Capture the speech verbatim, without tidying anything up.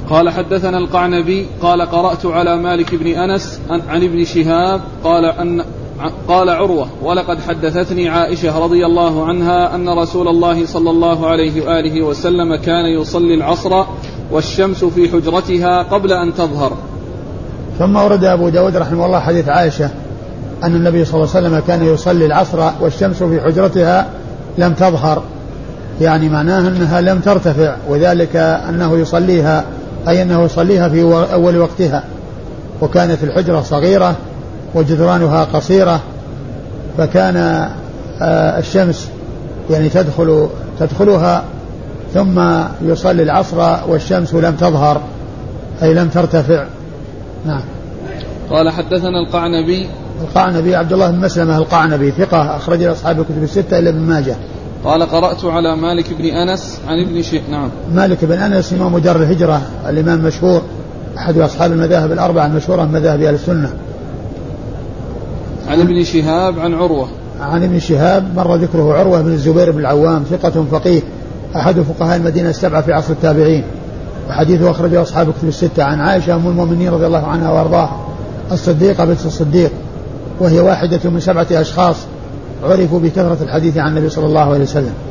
قال حدثنا القعنبي قال قرأت على مالك بن أنس عن ابن شهاب قال أن قال عروة ولقد حدثتني عائشة رضي الله عنها أن رسول الله صلى الله عليه وآله وسلم كان يصلي العصر والشمس في حجرتها قبل أن تظهر. ثم ورد أبو داود رحمه الله حديث عائشة أن النبي صلى الله عليه وسلم كان يصلي العصر والشمس في حجرتها لم تظهر، يعني معناه أنها لم ترتفع، وذلك أنه يصليها أي أنه يصليها في أول وقتها، وكانت الحجرة صغيرة وجدرانها قصيرة، فكان الشمس يعني تدخل تدخلها ثم يصلي العصر والشمس لم تظهر أي لم ترتفع. نعم. قال حدثنا القعنبي القعنبي عبد الله بن مسلمة القعنبي ثقة أخرج أصحاب الكتب الستة إلا ابن ماجه. قال قرأت على مالك بن أنس عن ابن شهاب. نعم. مالك بن أنس إمام دار الهجرة الإمام مشهور أحد أصحاب المذاهب الأربعة المشهورة من مذاهب أهل السنة. عن ابن شهاب عن عروة عن ابن شهاب مر ذكره عروة بن الزبير بن العوام ثقة فقيه أحد فقهاء المدينة السبعة في عصر التابعين، وحديثه أخرجه أصحاب الكتب الستة. عن عائشة أم المؤمنين رضي الله عنها وأرضاها الصديقة بنت الصديق، وهي واحدة من سبعة أشخاص عرفوا بكثرة الحديث عن النبي صلى الله عليه وسلم.